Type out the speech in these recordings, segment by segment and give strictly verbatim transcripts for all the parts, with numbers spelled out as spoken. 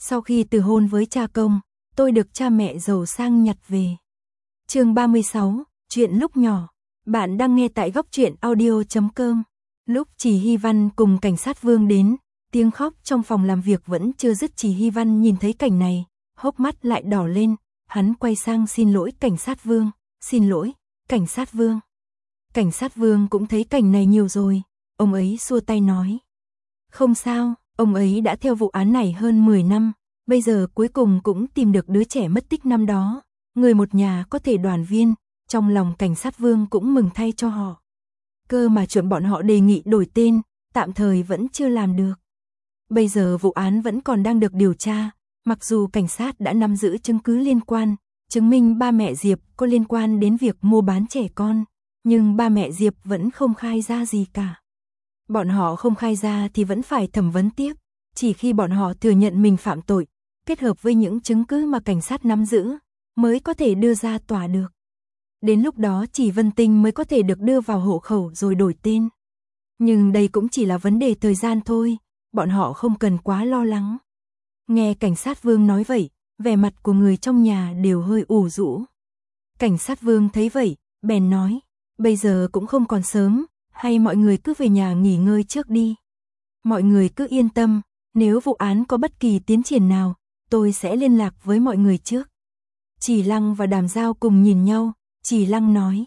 Sau khi từ hôn với cha công, tôi được cha mẹ giàu sang nhặt về. Chương ba mươi sáu, chuyện lúc nhỏ. Bạn đang nghe tại góc truyện audio chấm com. Lúc Trì Hy Văn cùng cảnh sát Vương đến, tiếng khóc trong phòng làm việc vẫn chưa dứt. Trì Hy Văn nhìn thấy cảnh này, hốc mắt lại đỏ lên, hắn quay sang xin lỗi cảnh sát Vương, xin lỗi, cảnh sát Vương. Cảnh sát Vương cũng thấy cảnh này nhiều rồi, ông ấy xua tay nói. Không sao, ông ấy đã theo vụ án này hơn mười năm, bây giờ cuối cùng cũng tìm được đứa trẻ mất tích năm đó, người một nhà có thể đoàn viên, trong lòng cảnh sát Vương cũng mừng thay cho họ. Cơ mà chuyện bọn họ đề nghị đổi tên, tạm thời vẫn chưa làm được. Bây giờ vụ án vẫn còn đang được điều tra, mặc dù cảnh sát đã nắm giữ chứng cứ liên quan, chứng minh ba mẹ Diệp có liên quan đến việc mua bán trẻ con, nhưng ba mẹ Diệp vẫn không khai ra gì cả. Bọn họ không khai ra thì vẫn phải thẩm vấn tiếp, chỉ khi bọn họ thừa nhận mình phạm tội, kết hợp với những chứng cứ mà cảnh sát nắm giữ, mới có thể đưa ra tòa được. Đến lúc đó Trì Vân Tinh mới có thể được đưa vào hộ khẩu rồi đổi tên. Nhưng đây cũng chỉ là vấn đề thời gian thôi, bọn họ không cần quá lo lắng. Nghe cảnh sát Vương nói vậy, vẻ mặt của người trong nhà đều hơi ủ rũ. Cảnh sát Vương thấy vậy, bèn nói, bây giờ cũng không còn sớm, hay mọi người cứ về nhà nghỉ ngơi trước đi. Mọi người cứ yên tâm, nếu vụ án có bất kỳ tiến triển nào, tôi sẽ liên lạc với mọi người trước. Trì Lăng và Đàm Giao cùng nhìn nhau, Trì Lăng nói.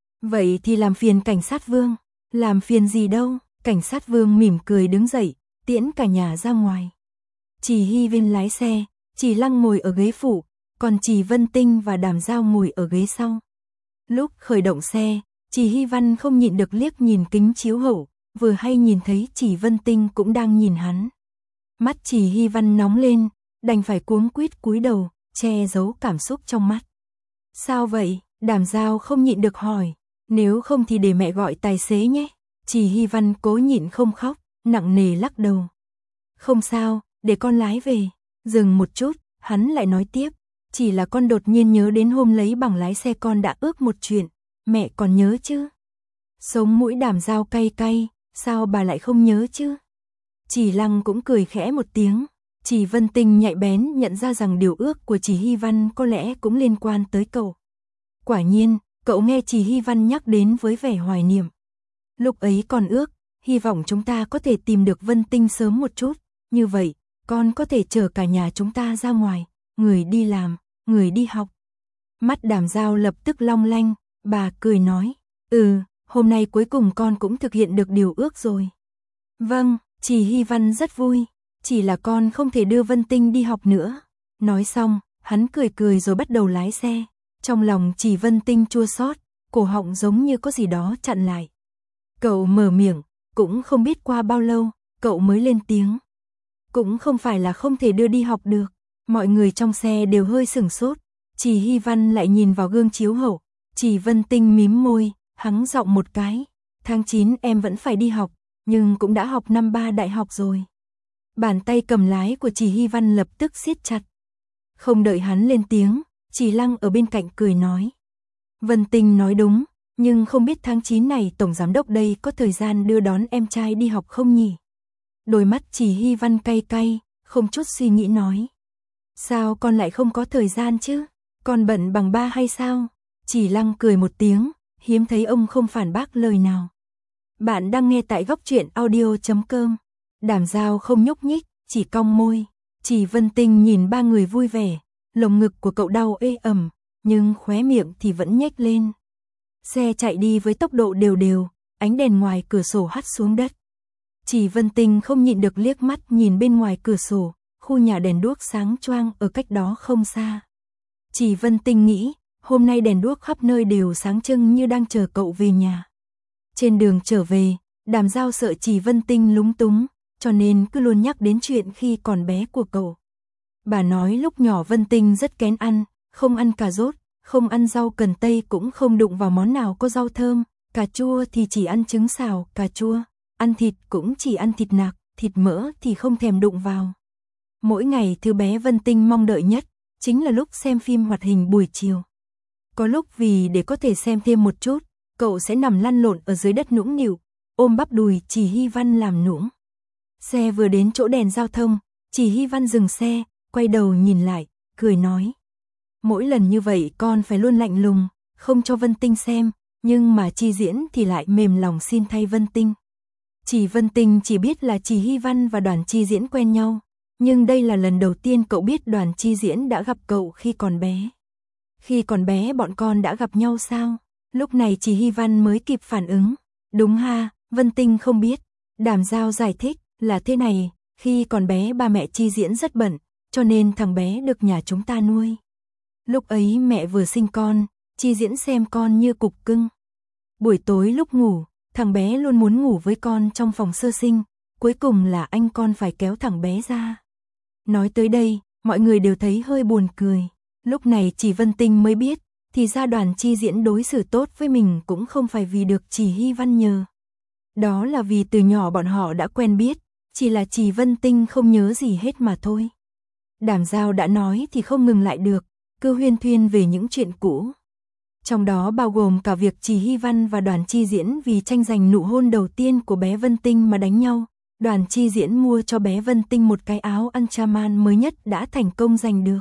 Vậy thì làm phiền cảnh sát Vương, làm phiền gì đâu, cảnh sát Vương mỉm cười đứng dậy, tiễn cả nhà ra ngoài. Trì Hy Viên lái xe, Trì Lăng ngồi ở ghế phụ, còn Trì Vân Tinh và Đàm Giao ngồi ở ghế sau. Lúc khởi động xe, Trì Hy Văn không nhịn được liếc nhìn kính chiếu hậu, vừa hay nhìn thấy Trì Vân Tinh cũng đang nhìn hắn. Mắt Trì Hy Văn nóng lên, đành phải cuống quýt cúi đầu, che giấu cảm xúc trong mắt. Sao vậy? Đàm Giao không nhịn được hỏi, nếu không thì để mẹ gọi tài xế nhé. Trì Hy Văn cố nhịn không khóc, nặng nề lắc đầu. Không sao, để con lái về. Dừng một chút, hắn lại nói tiếp, chỉ là con đột nhiên nhớ đến hôm lấy bằng lái xe con đã ước một chuyện, mẹ còn nhớ chứ? Sống mũi Đàm Giao cay cay, sao bà lại không nhớ chứ? Trì Lăng cũng cười khẽ một tiếng, Trì Vân Tinh nhạy bén nhận ra rằng điều ước của Trì Hy Văn có lẽ cũng liên quan tới cậu. Quả nhiên, cậu nghe Trì Hy Văn nhắc đến với vẻ hoài niệm. Lúc ấy con ước, hy vọng chúng ta có thể tìm được Vân Tinh sớm một chút, như vậy, con có thể chở cả nhà chúng ta ra ngoài, người đi làm, người đi học. Mắt Đàm Giao lập tức long lanh, bà cười nói, ừ, hôm nay cuối cùng con cũng thực hiện được điều ước rồi. Vâng, Trì Hy Văn rất vui, chỉ là con không thể đưa Vân Tinh đi học nữa. Nói xong, hắn cười cười rồi bắt đầu lái xe. Trong lòng Trì Vân Tinh chua xót, cổ họng giống như có gì đó chặn lại. Cậu mở miệng, cũng không biết qua bao lâu, cậu mới lên tiếng. Cũng không phải là không thể đưa đi học được. Mọi người trong xe đều hơi sửng sốt. Trì Hy Văn lại nhìn vào gương chiếu hậu. Trì Vân Tinh mím môi, hắng giọng một cái. Tháng chín em vẫn phải đi học, nhưng cũng đã học năm ba đại học rồi. Bàn tay cầm lái của Trì Hy Văn lập tức siết chặt. Không đợi hắn lên tiếng, Trì Lăng ở bên cạnh cười nói. Vân Tinh nói đúng, nhưng không biết tháng chín này Tổng Giám Đốc đây có thời gian đưa đón em trai đi học không nhỉ? Đôi mắt Trì Hy Văn cay cay, không chút suy nghĩ nói. Sao con lại không có thời gian chứ? Con bận bằng ba hay sao? Trì Lăng cười một tiếng, hiếm thấy ông không phản bác lời nào. Bạn đang nghe tại góc truyện audio chấm com. Đàm Giao không nhúc nhích, chỉ cong môi. Trì Vân Tinh nhìn ba người vui vẻ, lồng ngực của cậu đau ê ẩm, nhưng khóe miệng thì vẫn nhếch lên. Xe chạy đi với tốc độ đều đều, ánh đèn ngoài cửa sổ hắt xuống đất. Trì Vân Tinh không nhịn được liếc mắt nhìn bên ngoài cửa sổ, khu nhà đèn đuốc sáng choang ở cách đó không xa. Trì Vân Tinh nghĩ, hôm nay đèn đuốc khắp nơi đều sáng trưng như đang chờ cậu về nhà. Trên đường trở về, Đàm Giao sợ Trì Vân Tinh lúng túng, cho nên cứ luôn nhắc đến chuyện khi còn bé của cậu. Bà nói lúc nhỏ Vân Tinh rất kén ăn, không ăn cà rốt, không ăn rau cần tây, cũng không đụng vào món nào có rau thơm, cà chua thì chỉ ăn trứng xào, cà chua, ăn thịt cũng chỉ ăn thịt nạc, thịt mỡ thì không thèm đụng vào. Mỗi ngày thứ bé Vân Tinh mong đợi nhất, chính là lúc xem phim hoạt hình buổi chiều. Có lúc vì để có thể xem thêm một chút, cậu sẽ nằm lăn lộn ở dưới đất nũng nịu, ôm bắp đùi Trì Hy Văn làm nũng. Xe vừa đến chỗ đèn giao thông, Trì Hy Văn dừng xe, quay đầu nhìn lại, cười nói. Mỗi lần như vậy con phải luôn lạnh lùng, không cho Vân Tinh xem, nhưng mà Chi Diễn thì lại mềm lòng xin thay Vân Tinh. Chỉ Vân Tinh chỉ biết là Chỉ Hy Văn và Đoàn Chi Diễn quen nhau, nhưng đây là lần đầu tiên cậu biết Đoàn Chi Diễn đã gặp cậu khi còn bé. Khi còn bé bọn con đã gặp nhau sao? Lúc này Chỉ Hy Văn mới kịp phản ứng. Đúng ha, Vân Tinh không biết. Đàm Giao giải thích là thế này, khi còn bé ba mẹ Chi Diễn rất bận, cho nên thằng bé được nhà chúng ta nuôi. Lúc ấy mẹ vừa sinh con, Chi Diễn xem con như cục cưng. Buổi tối lúc ngủ, thằng bé luôn muốn ngủ với con trong phòng sơ sinh, cuối cùng là anh con phải kéo thằng bé ra. Nói tới đây, mọi người đều thấy hơi buồn cười. Lúc này chỉ Vân Tinh mới biết, thì ra Đoàn Chi Diễn đối xử tốt với mình cũng không phải vì được Chỉ Hy Văn nhờ. Đó là vì từ nhỏ bọn họ đã quen biết, chỉ là Chỉ Vân Tinh không nhớ gì hết mà thôi. Đàm Giao đã nói thì không ngừng lại được, cứ huyên thuyên về những chuyện cũ. Trong đó bao gồm cả việc Chỉ Hy Văn và Đoàn Chi Diễn vì tranh giành nụ hôn đầu tiên của bé Vân Tinh mà đánh nhau. Đoàn Chi Diễn mua cho bé Vân Tinh một cái áo Ultraman mới nhất đã thành công giành được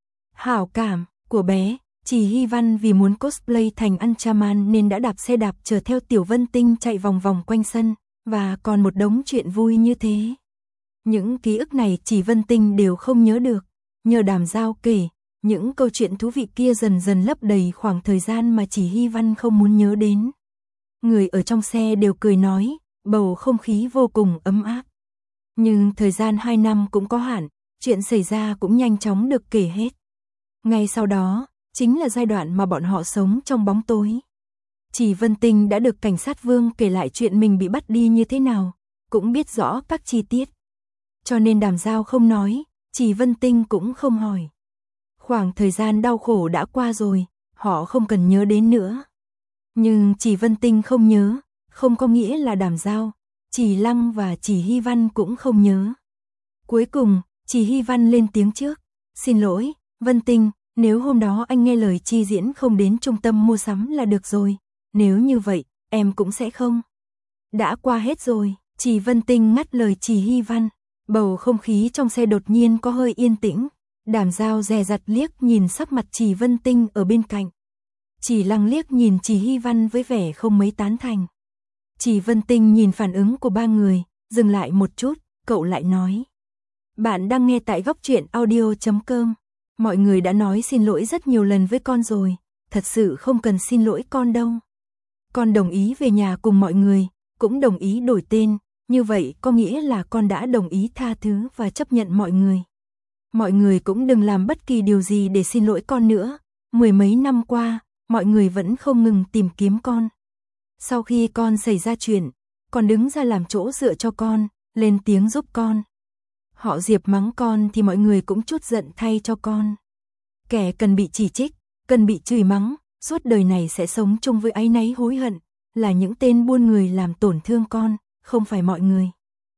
hảo cảm của bé. Chỉ Hy Văn vì muốn cosplay thành Ultraman nên đã đạp xe đạp chở theo Tiểu Vân Tinh chạy vòng vòng quanh sân, và còn một đống chuyện vui như thế. Những ký ức này Chỉ Vân Tinh đều không nhớ được, nhờ Đàm Giao kể, những câu chuyện thú vị kia dần dần lấp đầy khoảng thời gian mà Chỉ Hy Văn không muốn nhớ đến. Người ở trong xe đều cười nói, bầu không khí vô cùng ấm áp. Nhưng thời gian hai năm cũng có hạn, chuyện xảy ra cũng nhanh chóng được kể hết. Ngay sau đó, chính là giai đoạn mà bọn họ sống trong bóng tối. Chỉ Vân Tinh đã được cảnh sát Vương kể lại chuyện mình bị bắt đi như thế nào, cũng biết rõ các chi tiết. Cho nên Đàm Giao không nói, Chỉ Vân Tinh cũng không hỏi. Khoảng thời gian đau khổ đã qua rồi, họ không cần nhớ đến nữa. Nhưng Chỉ Vân Tinh không nhớ, không có nghĩa là Đàm Giao, Chỉ Lăng và Chỉ Hy Văn cũng không nhớ. Cuối cùng, Chỉ Hy Văn lên tiếng trước, xin lỗi, Vân Tinh, nếu hôm đó anh nghe lời Chi Diễn không đến trung tâm mua sắm là được rồi, nếu như vậy, em cũng sẽ không. Đã qua hết rồi, Chỉ Vân Tinh ngắt lời Chỉ Hy Văn, bầu không khí trong xe đột nhiên có hơi yên tĩnh. Đàm Giao dè dặt liếc nhìn sắc mặt Chỉ Vân Tinh ở bên cạnh. Chỉ Lăng liếc nhìn Chỉ Hy Văn với vẻ không mấy tán thành. Chỉ Vân Tinh nhìn phản ứng của ba người, dừng lại một chút, cậu lại nói. Bạn đang nghe tại góc truyện audio chấm com. Mọi người đã nói xin lỗi rất nhiều lần với con rồi, thật sự không cần xin lỗi con đâu. Con đồng ý về nhà cùng mọi người, cũng đồng ý đổi tên, như vậy có nghĩa là con đã đồng ý tha thứ và chấp nhận mọi người. Mọi người cũng đừng làm bất kỳ điều gì để xin lỗi con nữa, mười mấy năm qua, mọi người vẫn không ngừng tìm kiếm con. Sau khi con xảy ra chuyện, con đứng ra làm chỗ dựa cho con, lên tiếng giúp con. Họ Diệp mắng con thì mọi người cũng chút giận thay cho con. Kẻ cần bị chỉ trích, cần bị chửi mắng, suốt đời này sẽ sống chung với áy náy hối hận, là những tên buôn người làm tổn thương con, không phải mọi người.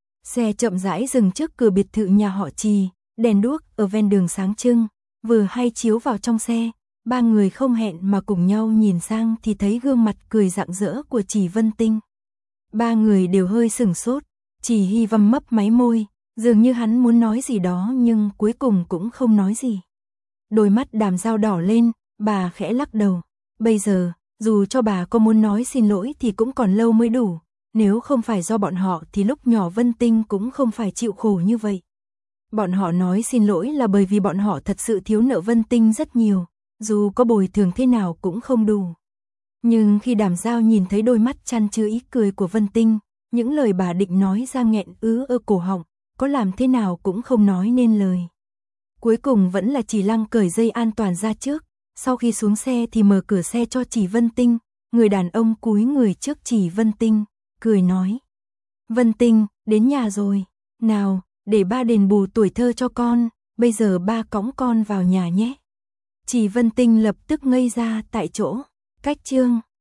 Xe chậm rãi dừng trước cửa biệt thự nhà họ Trì, đèn đuốc ở ven đường sáng trưng, vừa hay chiếu vào trong xe, ba người không hẹn mà cùng nhau nhìn sang thì thấy gương mặt cười rạng rỡ của Chỉ Vân Tinh. Ba người đều hơi sửng sốt, Chỉ Hy Văn mấp máy môi, dường như hắn muốn nói gì đó nhưng cuối cùng cũng không nói gì. Đôi mắt Đàm Giao đỏ lên, bà khẽ lắc đầu. Bây giờ, dù cho bà có muốn nói xin lỗi thì cũng còn lâu mới đủ. Nếu không phải do bọn họ thì lúc nhỏ Vân Tinh cũng không phải chịu khổ như vậy. Bọn họ nói xin lỗi là bởi vì bọn họ thật sự thiếu nợ Vân Tinh rất nhiều, dù có bồi thường thế nào cũng không đủ. Nhưng khi Đàm Giao nhìn thấy đôi mắt chan chứa ý cười của Vân Tinh, những lời bà định nói ra nghẹn ứ ở cổ họng, có làm thế nào cũng không nói nên lời. Cuối cùng vẫn là Chỉ Lăng cởi dây an toàn ra trước, sau khi xuống xe thì mở cửa xe cho Chỉ Vân Tinh, người đàn ông cúi người trước Chỉ Vân Tinh, cười nói. Vân Tinh, đến nhà rồi, nào, để ba đền bù tuổi thơ cho con, bây giờ ba cõng con vào nhà nhé. Chỉ Vân Tinh lập tức ngây ra tại chỗ, cách chương